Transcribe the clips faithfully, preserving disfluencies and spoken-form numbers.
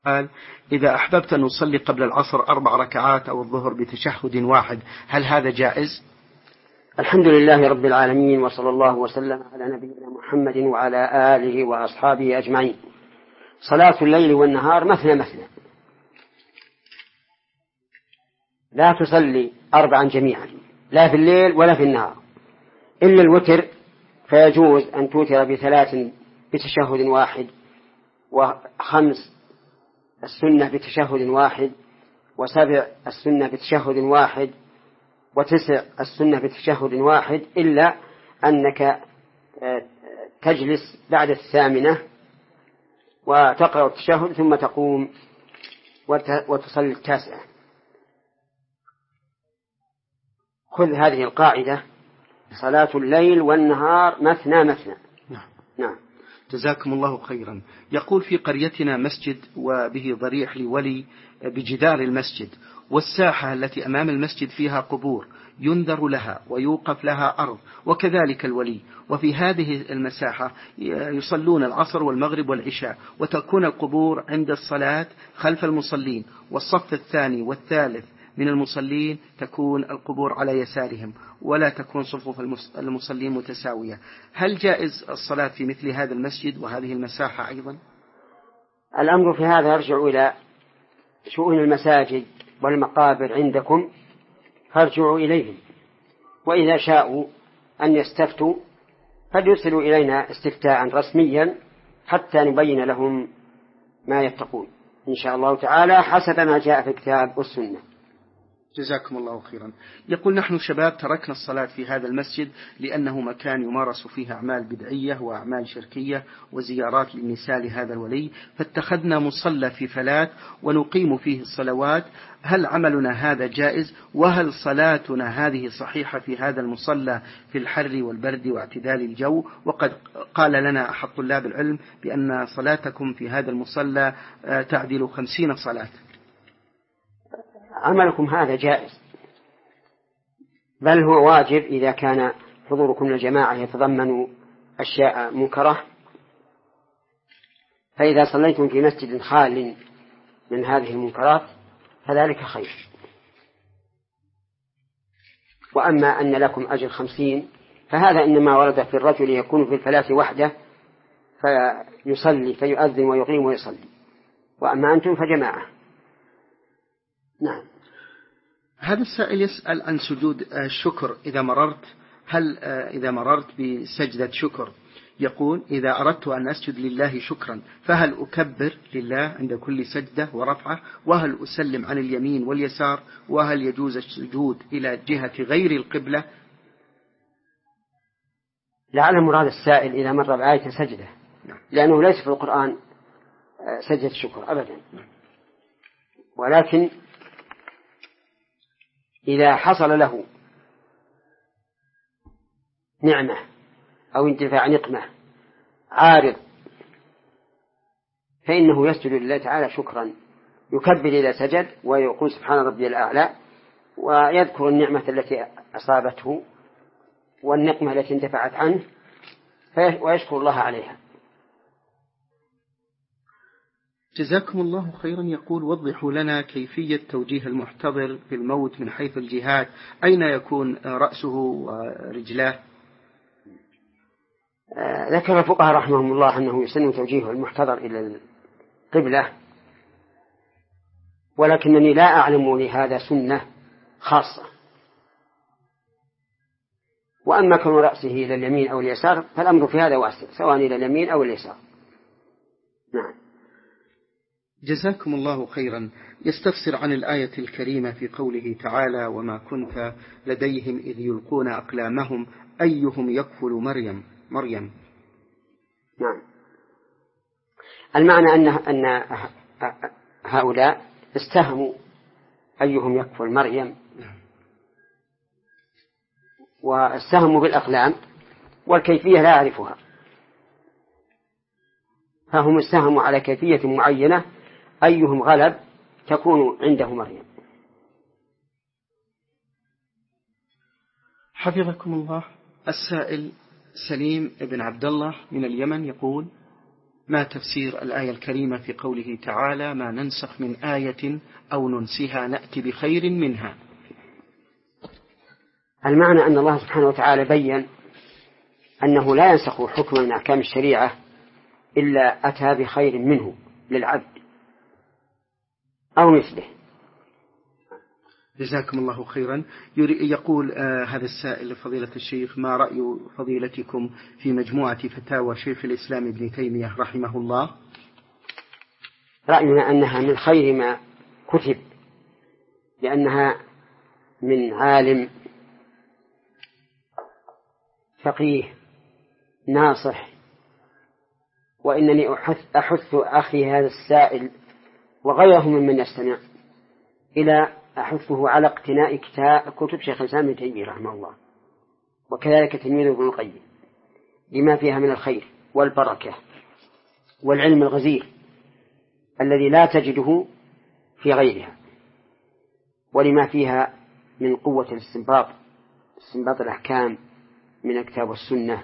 قال: إذا أحببت أن نصلي قبل العصر أربع ركعات أو الظهر بتشهد واحد هل هذا جائز؟ الحمد لله رب العالمين، وصلى الله وسلم على نبينا محمد وعلى آله وأصحابه أجمعين. صلاة الليل والنهار مثنى مثنى، لا تصلي أربعا جميعا لا في الليل ولا في النهار، إلا الوتر فيجوز أن توتر بثلاث بتشهد واحد، وخمس السنة بتشهد واحد، وسبع السنة بتشهد واحد، وتسع السنة بتشهد واحد، إلا أنك تجلس بعد الثامنة وتقرأ التشهد ثم تقوم وتصلي التاسعة. خذ هذه القاعدة: صلاة الليل والنهار مثنى مثنى. نعم. نعم. جزاكم الله خيرا. يقول: في قريتنا مسجد وبه ضريح لولي بجدار المسجد، والساحة التي أمام المسجد فيها قبور ينذر لها ويوقف لها أرض، وكذلك الولي، وفي هذه المساحة يصلون العصر والمغرب والعشاء، وتكون القبور عند الصلاة خلف المصلين، والصف الثاني والثالث من المصلين تكون القبور على يسارهم، ولا تكون صفوف المصلين متساوية. هل جائز الصلاة في مثل هذا المسجد وهذه المساحة أيضا؟ الأمر في هذا يرجع إلى شؤون المساجد والمقابر عندكم، فارجعوا إليهم، وإذا شاءوا أن يستفتوا فليرسلوا إلينا استفتاء رسميا حتى نبين لهم ما يتقون إن شاء الله تعالى حسب ما جاء في الكتاب والسنة. جزاكم الله خيرا. يقول: نحن شباب تركنا الصلاة في هذا المسجد لأنه مكان يمارس فيه أعمال بدعية وأعمال شركية وزيارات للنساء لهذا الولي، فاتخذنا مصلى في فلات ونقيم فيه الصلوات. هل عملنا هذا جائز؟ وهل صلاتنا هذه صحيحة في هذا المصلى في الحر والبرد واعتدال الجو؟ وقد قال لنا أحد طلاب العلم بأن صلاتكم في هذا المصلى تعدل خمسين صلاة. عملكم هذا جائز، بل هو واجب إذا كان حضوركم للجماعة يتضمن أشياء منكرة، فإذا صليتم في مسجد خال من هذه المنكرات فذلك خير. وأما أن لكم أجر خمسين فهذا إنما ورد في الرجل يكون في الفلاة وحده فيصلي فيؤذن ويقيم ويصلي، وأما أنتم فجماعة. نعم. هذا السائل يسأل عن سجود الشكر إذا مررت هل إذا مررت بسجدة شكر، يقول: إذا أردت أن أسجد لله شكرا فهل أكبر لله عند كل سجدة ورفعة؟ وهل أسلم عن اليمين واليسار؟ وهل يجوز السجود إلى جهة غير القبلة؟ لعل مراد السائل إذا مر بآية سجدة، لأنه ليس في القرآن سجدة شكر أبدا، ولكن إذا حصل له نعمة أو انتفاع نقمة عارض فإنه يسجد لله تعالى شكرا، يكبر إذا سجد ويقول سبحان ربي الأعلى، ويذكر النعمة التي أصابته والنقمة التي انتفعت عنه ويشكر الله عليها. جزاكم الله خيرا. يقول: وضحوا لنا كيفية توجيه المحتضر في الموت من حيث الجهات، أين يكون رأسه ورجلاه؟ آه ذكر الفقهاء رحمهم الله أنه يسن توجيه المحتضر إلى القبلة، ولكنني لا أعلم لهذا سنة خاصة. وأما كون رأسه إلى اليمين أو اليسار فالأمر في هذا واسع، سواء إلى اليمين أو اليسار. نعم. جزاكم الله خيرا. يستفسر عن الآية الكريمة في قوله تعالى: وما كنت لديهم إذ يلقون أقلامهم أيهم يكفل مريم مريم. نعم. المعنى أن أن هؤلاء استهموا أيهم يكفل مريم، واستهموا بالأقلام والكيفية لا أعرفها، فهم استهموا على كيفية معينة أيهم غلب تكون عنده مريم. حفظكم الله. السائل سليم بن عبد الله من اليمن يقول: ما تفسير الآية الكريمة في قوله تعالى: ما ننسخ من آية أو ننسها نأتي بخير منها؟ المعنى أن الله سبحانه وتعالى بيّن أنه لا ينسخ حكما من أحكام الشريعة إلا أتى بخير منه للعبد أو مثله. جزاكم الله خيرا. يقول آه هذا السائل لفضيلة الشيخ: ما رأي فضيلتكم في مجموعة فتاوى شيخ الإسلام ابن تيمية رحمه الله؟ رأينا أنها من خير ما كتب، لأنها من عالم فقيه ناصح. وإنني أحث, أحث أخي هذا السائل وغيره ممن يستمع إلى أحثه على اقتناء كتب شيخ الإسلام ابن تيمية رحمه الله، وكذلك تلميذه ابن القيم، لما فيها من الخير والبركة والعلم الغزير الذي لا تجده في غيرها، ولما فيها من قوة الاستنباط، استنباط الأحكام من الكتاب والسنة.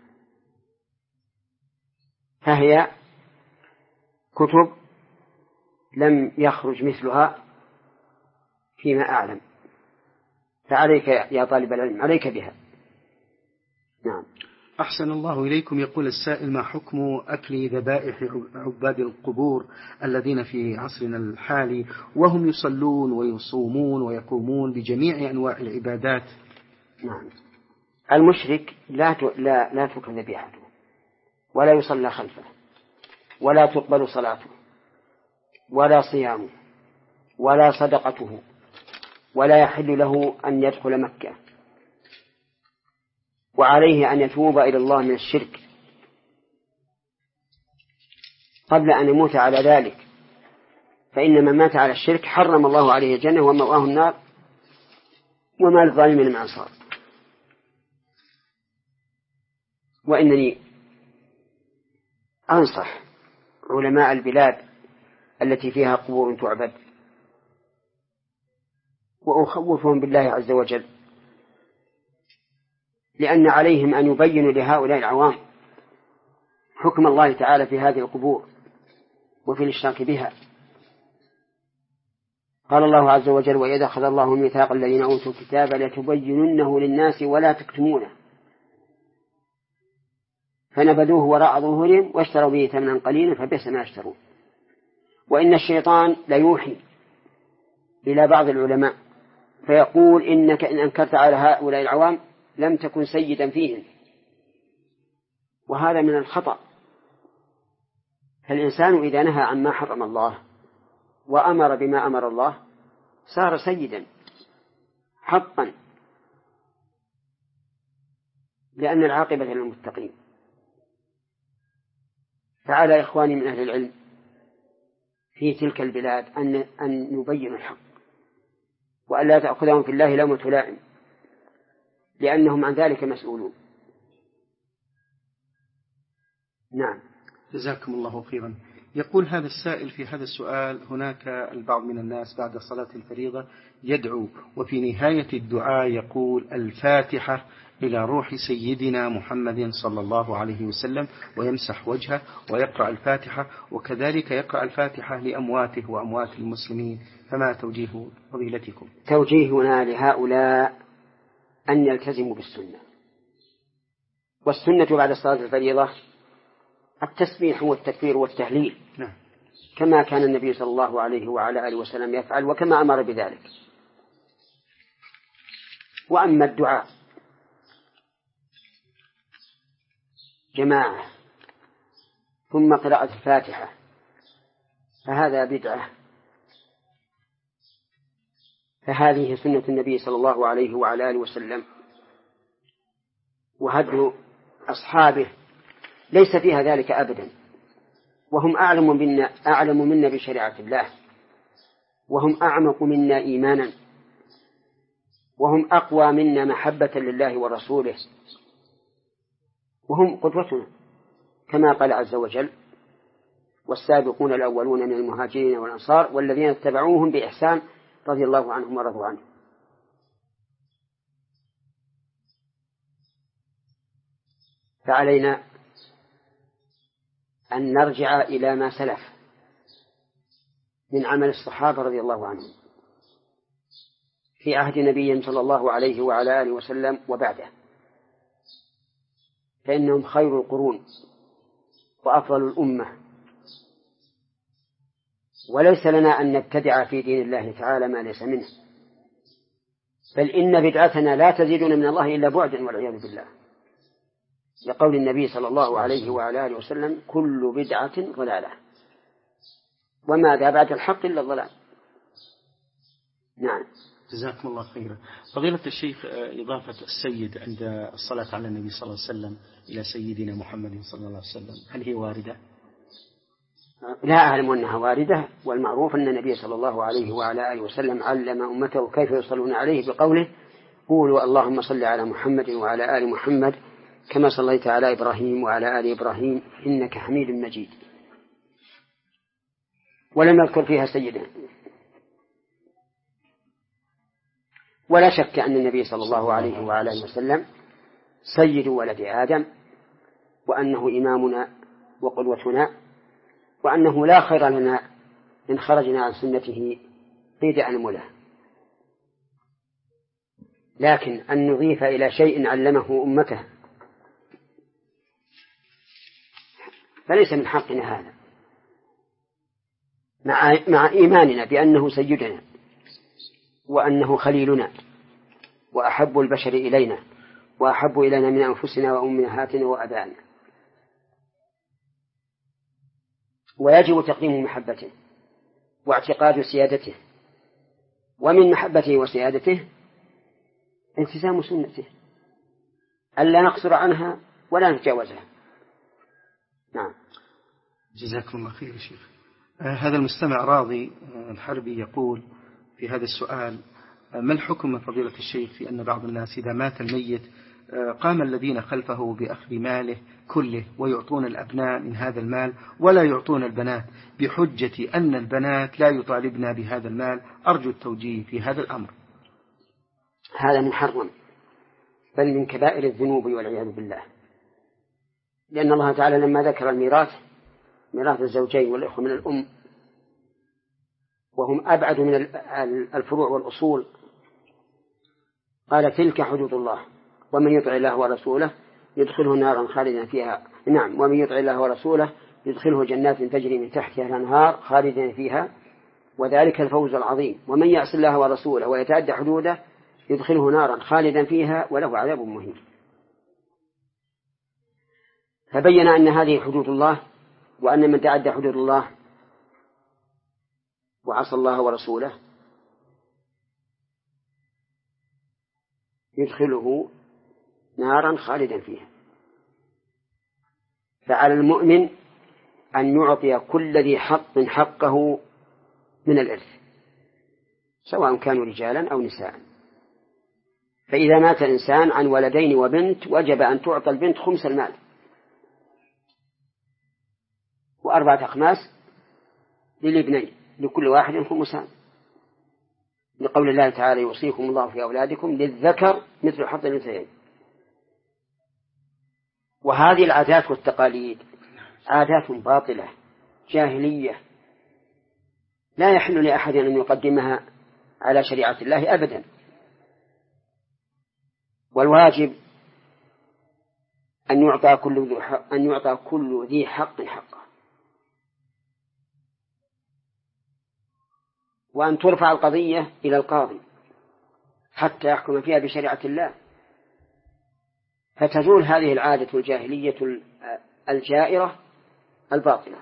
فهي كتب لم يخرج مثلها فيما أعلم، فعليك يا طالب العلم، عليك بها. نعم. أحسن الله إليكم. يقول السائل: ما حكم أكل ذبائح عباد القبور الذين في عصرنا الحالي وهم يصلون ويصومون ويقومون بجميع أنواع العبادات؟ نعم. المشرك لا لا لا تؤكل ذبيحته، ولا يصلى خلفه، ولا تقبل صلاته، ولا صيامه، ولا صدقته، ولا يحل له أن يدخل مكة، وعليه أن يتوب إلى الله من الشرك قبل أن يموت على ذلك، فإن من مات على الشرك حرم الله عليه الجنة ومأواه النار وما للظالمين من أنصار. وإنني أنصح علماء البلاد التي فيها قبور تعبد وأخوفهم بالله عز وجل، لأن عليهم أن يبينوا لهؤلاء العوام حكم الله تعالى في هذه القبور وفي الاشتراك بها. قال الله عز وجل: وإذا أخذ الله ميثاق الذين أوتوا الكتاب لتبيننه للناس ولا تكتمونه فنبذوه وراء ظهورهم واشتروا به ثمنا قليلا فبئس ما يشترون. وإن الشيطان ليوحي إلى بعض العلماء فيقول: إنك إن أنكرت على هؤلاء العوام لم تكن سيدا فيهم، وهذا من الخطأ. فالإنسان إذا نهى عما حرم الله وأمر بما أمر الله صار سيدا حقا، لأن العاقبة للمتقين. فعلى إخواني من أهل العلم في تلك البلاد أن أن نبين الحق، وأن لا تأخذهم في الله لومة لائم، لأنهم عن ذلك مسؤولون. نعم. جزاكم الله خيرا. يقول هذا السائل في هذا السؤال: هناك البعض من الناس بعد صلاة الفريضة يدعو، وفي نهاية الدعاء يقول: الفاتحة إلى روح سيدنا محمد صلى الله عليه وسلم، ويمسح وجهه ويقرأ الفاتحة، وكذلك يقرأ الفاتحة لأمواته وأموات المسلمين، فما توجيه فضيلتكم؟ توجيهنا لهؤلاء أن يلتزموا بالسنة، والسنة بعد صلاة الفريضة التسبيح والتكبير والتهليل، نعم، كما كان النبي صلى الله عليه وعلى آله وسلم يفعل وكما أمر بذلك. وأما الدعاء جماعة ثم قراءة الفاتحة فهذا بدعة، فهذه سنة النبي صلى الله عليه وعلى آله وسلم وهدي أصحابه ليس فيها ذلك أبدا، وهم أعلم منا أعلم منا بشريعة الله، وهم أعمق منا إيمانا، وهم أقوى منا محبة لله ورسوله، وهم قدوتنا، كما قال عز وجل: والسابقون الأولون من المهاجرين والأنصار والذين اتبعوهم بإحسان رضي الله عنهم ورضوا عنه. فعلينا أن نرجع إلى ما سلف من عمل الصحابة رضي الله عنهم في عهد نبي صلى الله عليه وعلى آله وسلم وبعده، فإنهم خير القرون وأفضل الأمة، وليس لنا أن نبتدع في دين الله تعالى ما ليس منه، بل إن بدعتنا لا تزيدنا من الله إلا بعدا والعياذ بالله، لقول النبي صلى الله عليه وعلى آله وسلم: كل بدعة ضلالة، وماذا بعد الحق إلا الضلال. نعم. جزاكم الله خيرا. فضيلة الشيخ، إضافة السيد عند الصلاة على النبي صلى الله عليه وسلم إلى سيدنا محمد صلى الله عليه وسلم، هل هي واردة؟ لا أعلم أنها واردة، والمعروف أن النبي صلى الله عليه وعلى آله وسلم علم أمته كيف يصلون عليه بقوله: قولوا اللهم صل على محمد وعلى آل محمد كما صليت على إبراهيم وعلى آل إبراهيم إنك حميد مجيد، ولم يذكر فيها سيدنا. ولا شك أن النبي صلى الله عليه وعلى آله وسلم سيد ولد آدم، وأنه إمامنا وقدوتنا، وأنه لا خير لنا إن خرجنا عن سنته قيد أنمله. لكن أن نضيف إلى شيء علمه أمته فليس من حقنا هذا، مع, مع إيماننا بأنه سيدنا وأنه خليلنا وأحب البشر إلينا وأحب إلينا من أنفسنا وأمهاتنا وأبائنا، ويجب تقديم محبته واعتقاد سيادته، ومن محبته وسيادته التزام سنته، ألا نقصر عنها ولا نتجاوزها. نعم. جزاكم الله خير شيخ. آه هذا المستمع راضي آه الحربي يقول في هذا السؤال: آه ما الحكم من فضيلة الشيخ في أن بعض الناس إذا مات الميت آه قام الذين خلفه بأخذ ماله كله ويعطون الأبناء من هذا المال ولا يعطون البنات بحجة أن البنات لا يطالبنا بهذا المال؟ أرجو التوجيه في هذا الأمر. هذا محرم، بل من كبائر الذنوب والعياذ بالله، لأن الله تعالى لما ذكر الميراث، ميراث الزوجين والإخوة من الأم، وهم أبعد من الفروع والأصول، قال: تلك حدود الله ومن يطع الله ورسوله يدخله نارا خالدا فيها. نعم، ومن يطع الله ورسوله يدخله جنات تجري من تحتها الأنهار خالدا فيها وذلك الفوز العظيم، ومن يعص الله ورسوله ويتعدى حدوده يدخله نارا خالدا فيها وله عذاب مهين. فبين أن هذه حدود الله، وأن من تعدى حدود الله وعصى الله ورسوله يدخله نارا خالدا فيها. فعلى المؤمن أن يعطي كل ذي حق حقه من الإرث، سواء كانوا رجالا أو نساء. فإذا مات الإنسان عن ولدين وبنت وجب أن تعطى البنت خمس المال، وأربعة أخماس للابنين، لكل واحد خمسان، لقول الله تعالى: يوصيكم الله في أولادكم للذكر مثل حظ الأنثيين. وهذه العادات والتقاليد عادات باطلة جاهلية لا يحل لأحد أن يقدمها على شريعة الله أبدا، والواجب أن يعطى كل ذي حق أن يعطى كل ذي حق حقه، وأن ترفع القضية إلى القاضي حتى يحكم فيها بشريعة الله، فتزول هذه العادة الجاهلية الجائرة الباطلة.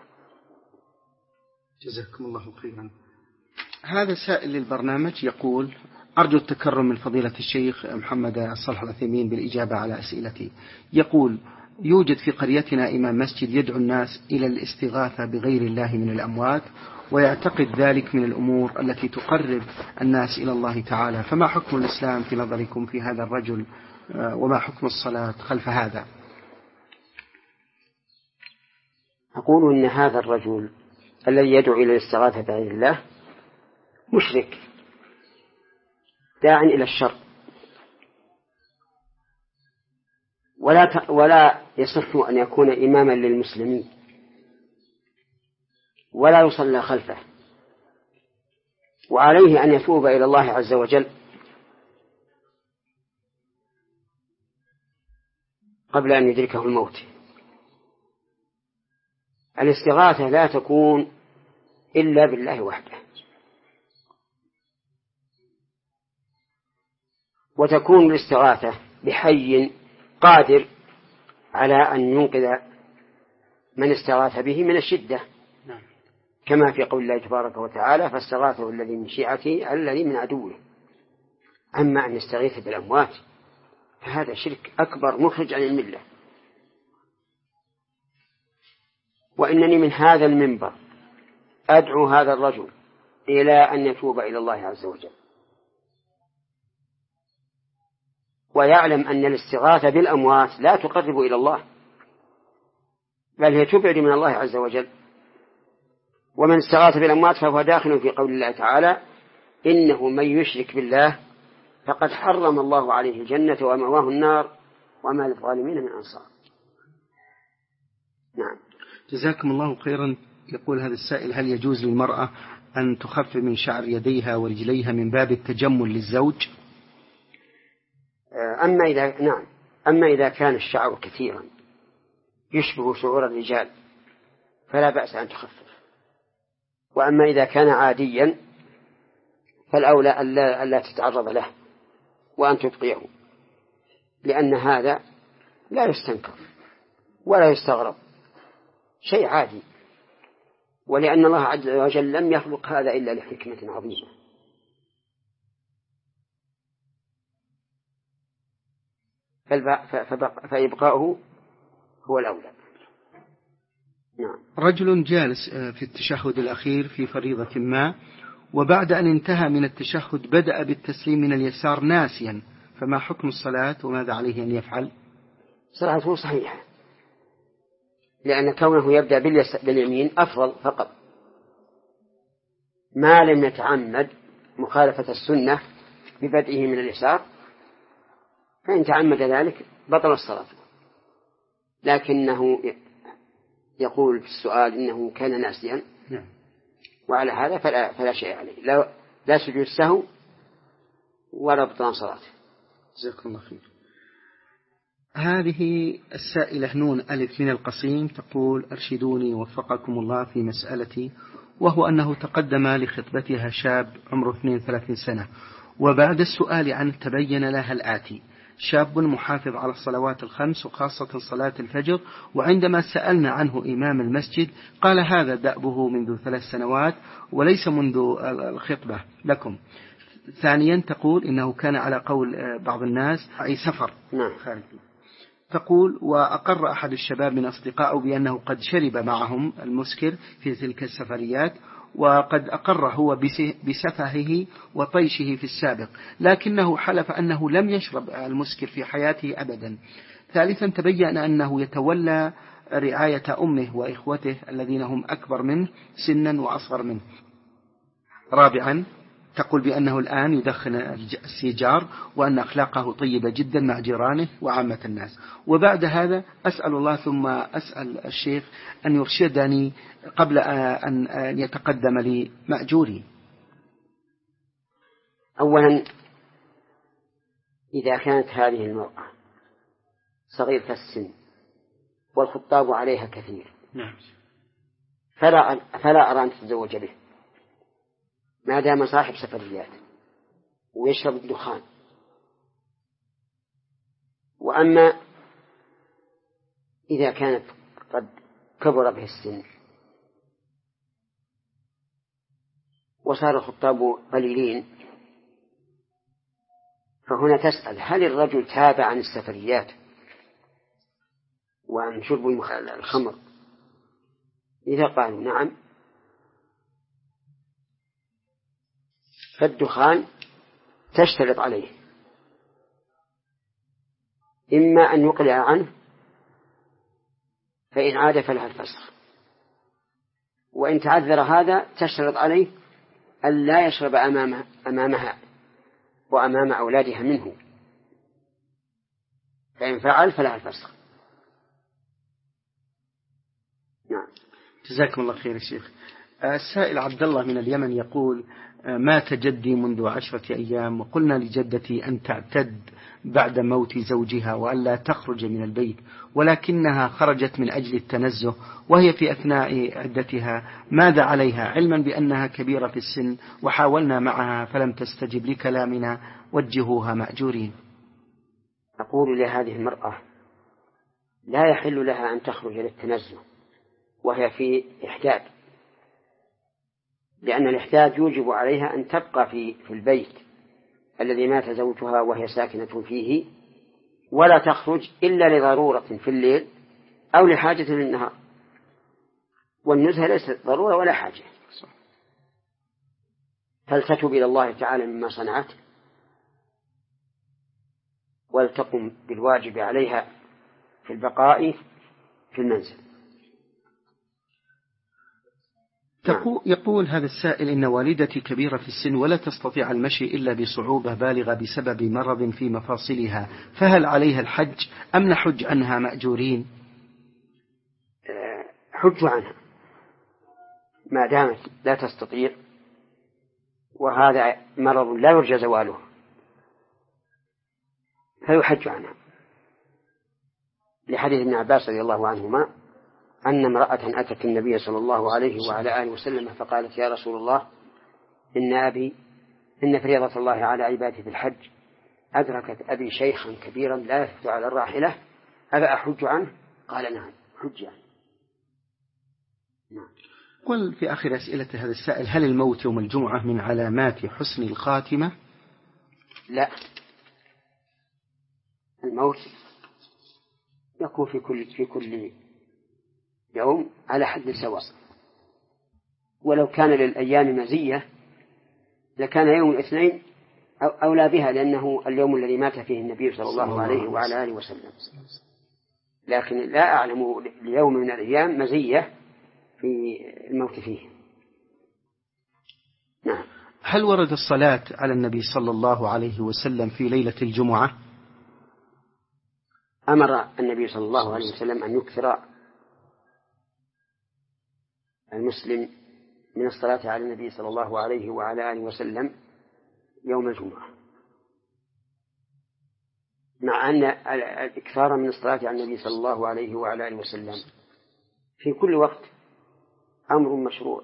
جزاكم الله خيرا. هذا سائل للبرنامج يقول: أرجو التكرم من فضيلة الشيخ محمد الصالح العثيمين بالإجابة على أسئلتي. يقول: يوجد في قريتنا إمام مسجد يدعو الناس إلى الاستغاثة بغير الله من الأموات، ويعتقد ذلك من الأمور التي تقرب الناس إلى الله تعالى، فما حكم الإسلام في نظركم في هذا الرجل، وما حكم الصلاة خلف هذا؟ أقول إن هذا الرجل الذي يدعو إلى الاستغاثة بغير الله مشرك داع إلى الشر، ولا ولا يصح أن يكون إماما للمسلمين، ولا يصلى خلفه، وعليه أن يتوب إلى الله عز وجل قبل أن يدركه الموت. الاستغاثة لا تكون إلا بالله وحده، وتكون الاستغاثة بحي قادر على أن ينقذ من استغاث به من الشدة، كما في قول الله تبارك وتعالى: فاستغاثه الذي من شيعته على الذي من عدوه. أما أن يستغيث بالأموات فهذا شرك أكبر مخرج عن الملة. وإنني من هذا المنبر أدعو هذا الرجل إلى أن يتوب إلى الله عز وجل، ويعلم أن الاستغاثة بالأموات لا تقرب إلى الله، بل هي تبعد من الله عز وجل. ومن استغاث بالأموات فهو داخل في قول الله تعالى: إنه من يشرك بالله فقد حرم الله عليه الجنة ومأواه النار وما للظالمين من أنصار. نعم. جزاكم الله خيرا. يقول هذا السائل: هل يجوز للمرأة أن تخفف من شعر يديها ورجليها من باب التجمل للزوج؟ أما إذا نعم أما إذا كان الشعر كثيرا يشبه شعور الرجال فلا بأس أن تخفف. وأما إذا كان عاديا فالأولى ألا, ألا تتعرض له وأن تبقيه، لأن هذا لا يستنكر ولا يستغرب، شيء عادي، ولأن الله عز وجل لم يخلق هذا إلا لحكمة عظيمة. فإبقاؤه هو الأولى. نعم. رجل جالس في التشهد الأخير في فريضة ما، وبعد أن انتهى من التشهد بدأ بالتسليم من اليسار ناسيا، فما حكم الصلاة وماذا عليه أن يفعل؟ صلاته صحيحة، لأن كونه يبدأ باليمين أفضل فقط، ما لم يتعمد مخالفة السنة ببدئه من اليسار، فإن تعمد ذلك بطل الصلاة. لكنه يقول في السؤال إنه كان ناسيا، وعلى هذا فلا, فلا شيء عليه، لا, لا سجود سهو ولا بطلان صلاته. جزاكم الله خير. هذه السائلة نون ألف من القصيم تقول: أرشدوني وفقكم الله في مسألتي، وهو أنه تقدم لخطبتها شاب عمره اثنين وثلاثين سنة، وبعد السؤال عنه تبين لها الآتي: شاب محافظ على الصلوات الخمس وخاصة صلاة الفجر، وعندما سألنا عنه إمام المسجد قال هذا دأبه منذ ثلاث سنوات وليس منذ الخطبة لكم. ثانيا تقول إنه كان على قول بعض الناس أي سفر خارجي. تقول: وأقر أحد الشباب من أصدقائه بأنه قد شرب معهم المسكر في تلك السفريات، وقد أقر هو بسفهه وطيشه في السابق، لكنه حلف أنه لم يشرب المسكر في حياته أبدا. ثالثا تبين أنه يتولى رعاية أمه وإخوته الذين هم أكبر منه سنا وأصغر منه. رابعا تقول بأنه الآن يدخن السيجار، وأن أخلاقه طيبة جدا مع جيرانه وعامة الناس. وبعد هذا أسأل الله ثم أسأل الشيخ أن يرشدني قبل أن يتقدم لي مأجوري. أولا، إذا كانت هذه المرأة صغيرة السن والخطاب عليها كثير فلا, فلا أرى أن تتزوج به، ما دام صاحب سفريات ويشرب الدخان. وأما إذا كانت قد كبر به السن وصار الخطاب قليلين، فهنا تسأل: هل الرجل تاب عن السفريات وعن شرب الخمر؟ إذا قالوا نعم، فالدخان تشترط عليه إما أن يقلع عنه، فإن عاد فلها الفسخ، وإن تعذر هذا تشترط عليه أن لا يشرب أمامها, أمامها وأمام أولادها منه، فإن فعل فلها الفسخ. نعم. جزاكم الله خير يا شيخ. السائل عبد الله من اليمن يقول: مات جدي منذ عشرة أيام، وقلنا لجدتي أن تعتد بعد موت زوجها وأن لا تخرج من البيت، ولكنها خرجت من أجل التنزه وهي في أثناء عدتها، ماذا عليها علما بأنها كبيرة في السن؟ وحاولنا معها فلم تستجب لكلامنا، وجهوها مأجورين. أقول لهذه المرأة: لا يحل لها أن تخرج للتنزه وهي في إحداد، لأن الإحداد يوجب عليها أن تبقى في في البيت الذي مات زوجها وهي ساكنة فيه، ولا تخرج إلا لضرورة في الليل أو لحاجة للنهار، والنزهة ليست ضرورة ولا حاجة. فلتتب إلى الله تعالى مما صنعت، ولتقم بالواجب عليها في البقاء في المنزل. يقول هذا السائل: إن والدتي كبيرة في السن ولا تستطيع المشي إلا بصعوبة بالغة بسبب مرض في مفاصلها، فهل عليها الحج أم نحج عنها مأجورين؟ حج عنها ما دامت لا تستطيع، وهذا مرض لا يرجى زواله، فيحج عنها، لحديث ابن عباس رضي الله عنهما أن امرأة أتت النبي صلى الله عليه وعلى آله وسلم فقالت: يا رسول الله، إن أبي إن فريضة الله على عباده في الحج أدركت أبي شيخا كبيرا لا يثبت على الراحلة، أفأ أحج عنه؟ قال: نعم، حج عنه. نعم. قل في آخر أسئلة هذا السائل: هل الموت يوم الجمعة من علامات حسن الخاتمة؟ لا، الموت يكون في كل في كل يوم على حد سواء، ولو كان للأيام مزية لكان يوم الاثنين أولى بها، لأنه اليوم الذي مات فيه النبي صلى الله عليه وعلى آله وسلم، لكن لا أعلم ليوم من الأيام مزية في الموت فيه. نعم. هل ورد الصلاة على النبي صلى الله عليه وسلم في ليلة الجمعة؟ أمر النبي صلى الله عليه وسلم أن يكثر المسلم من الصلاة على النبي صلى الله عليه وعلى آله وسلم يوم الجمعة، مع أن الإكثار من الصلاة على النبي صلى الله عليه وعلى آله وسلم في كل وقت أمر مشروع.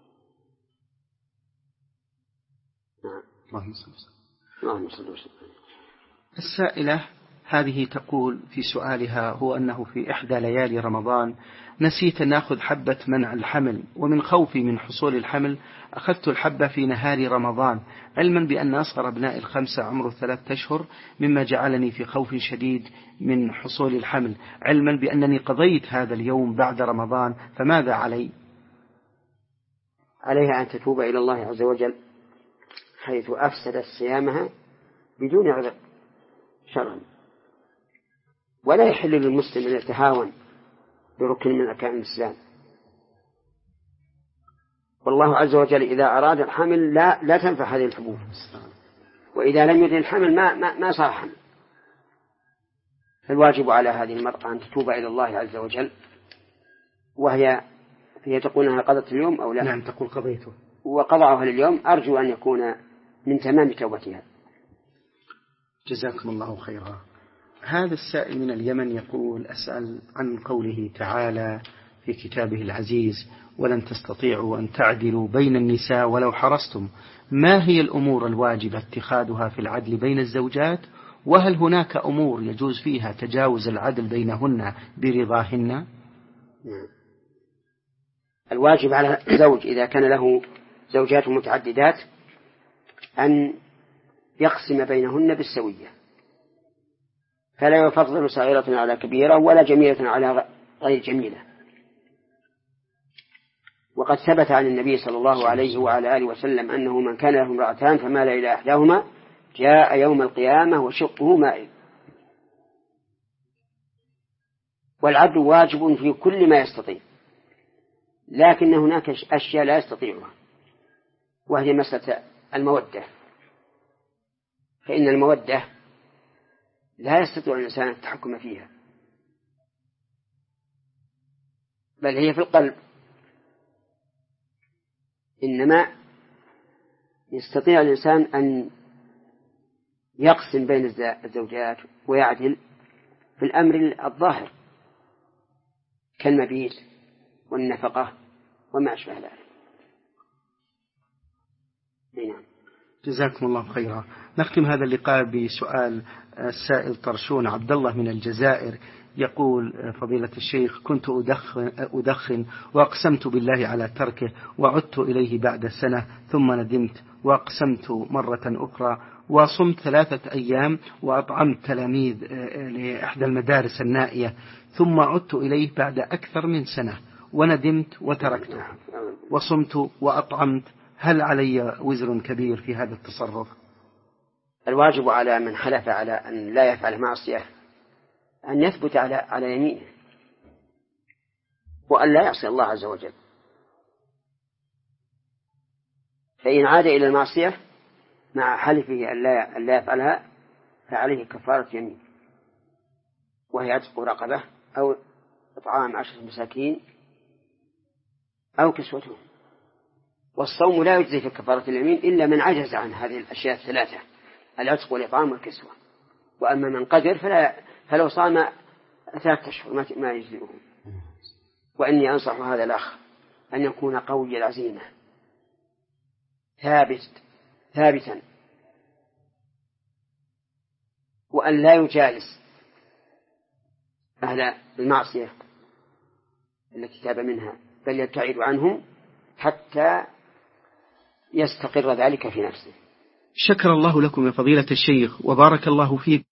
نعم. اللهم صل وسلم. اللهم صل وسلم. السائلة هذه تقول في سؤالها هو أنه في إحدى ليالي رمضان نسيت أن أخذ حبة منع الحمل، ومن خوفي من حصول الحمل أخذت الحبة في نهار رمضان، علما بأن أصغر أبناء الخمسة عمره ثلاثة أشهر، مما جعلني في خوف شديد من حصول الحمل، علما بأنني قضيت هذا اليوم بعد رمضان، فماذا علي؟ عليها أن تتوب إلى الله عز وجل حيث أفسدت صيامها بدون عذر شرعا، ولا يحل للمسلم أن يتهاون بركن من أركان الإسلام، والله عز وجل إذا أراد الحمل لا لا تنفع هذه الحبوب، وإذا لم يرد الحمل ما ما, ما صار حمل. فالواجب على هذه المرأة أن تتوب إلى الله عز وجل، وهي هي تقول أنها قضت اليوم أو لا؟ نعم، تقول قضيته، وقضاءها لليوم أرجو أن يكون من تمام توبتها. جزاكم الله خيرا. هذا السائل من اليمن يقول: أسأل عن قوله تعالى في كتابه العزيز: ولن تستطيعوا أن تعدلوا بين النساء ولو حرصتم، ما هي الأمور الواجب اتخاذها في العدل بين الزوجات؟ وهل هناك أمور يجوز فيها تجاوز العدل بينهن برضاهن؟ الواجب على الزوج إذا كان له زوجات متعددات أن يقسم بينهن بالسوية، فلا يفضل صغيرة على كبيرة ولا جميلة على غير جميلة. وقد ثبت عن النبي صلى الله عليه وعلى آله وسلم أنه من كان له امرأتان فمال إلى إحداهما جاء يوم القيامة وشقه مائل. والعدل واجب في كل ما يستطيع، لكن هناك أشياء لا يستطيعها، وهي مسألة المودة، فإن المودة لا يستطيع الإنسان التحكم فيها، بل هي في القلب، إنما يستطيع الإنسان أن يقسم بين الزوجات ويعدل في الأمر الظاهر كالمبيت والنفقة وما أشبه ذلك. نعم. جزاكم الله خيرا. نختم هذا اللقاء بسؤال السائل طرشون عبد الله من الجزائر، يقول: فضيلة الشيخ، كنت أدخن, أدخن وأقسمت بالله على تركه، وعدت إليه بعد سنة ثم ندمت وأقسمت مرة أخرى، وصمت ثلاثة أيام وأطعمت تلاميذ لإحدى المدارس النائية، ثم عدت إليه بعد أكثر من سنة وندمت وتركته وصمت وأطعمت. هل علي وزر كبير في هذا التصرف؟ الواجب على من حلف على أن لا يفعل معصية أن يثبت على على يمينه وأن لا يعصي الله عز وجل. فإن عاد إلى المعصية مع حلفه أن لا يفعلها فعليه كفارة يمين، وهي عتق رقبة أو إطعام عشرة مساكين أو كسوتهم. والصوم لا يجزي في كفارة اليمين إلا من عجز عن هذه الأشياء الثلاثة: العتق والإطعام والكسوة. وأما من قدر فلا فلو صام ثلاثة أشهر ما يجزئه. وإني أنصح هذا الأخ أن يكون قوي العزيمة ثابت ثابتا، وأن لا يجالس أهل المعصية التي تاب منها، بل يبتعد عنهم حتى يستقر ذلك في نفسه. شكر الله لكم يا فضيلة الشيخ وبارك الله فيك.